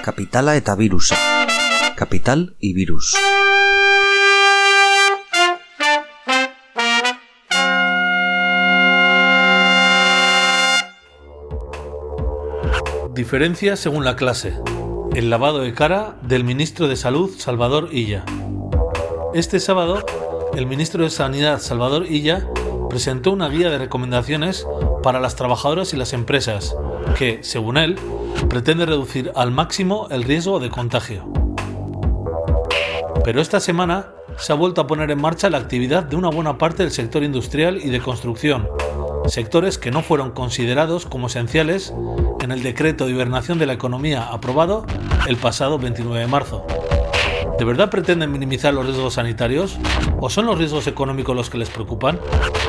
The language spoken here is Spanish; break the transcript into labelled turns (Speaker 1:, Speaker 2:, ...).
Speaker 1: Kapitala eta birusa. Kapital y virus.
Speaker 2: Diferencias según la clase. El lavado de cara del ministro de Salud, Salvador Illa. Este sábado, el ministro de Sanidad, Salvador Illa, presentó una guía de recomendaciones para las trabajadoras y las empresas que, según él, pretende reducir al máximo el riesgo de contagio. Pero esta semana se ha vuelto a poner en marcha la actividad de una buena parte del sector industrial y de construcción, sectores que no fueron considerados como esenciales en el decreto de hibernación de la economía aprobado el pasado 29 de marzo. ¿De verdad pretenden minimizar los riesgos sanitarios? ¿O son los riesgos económicos los que les preocupan?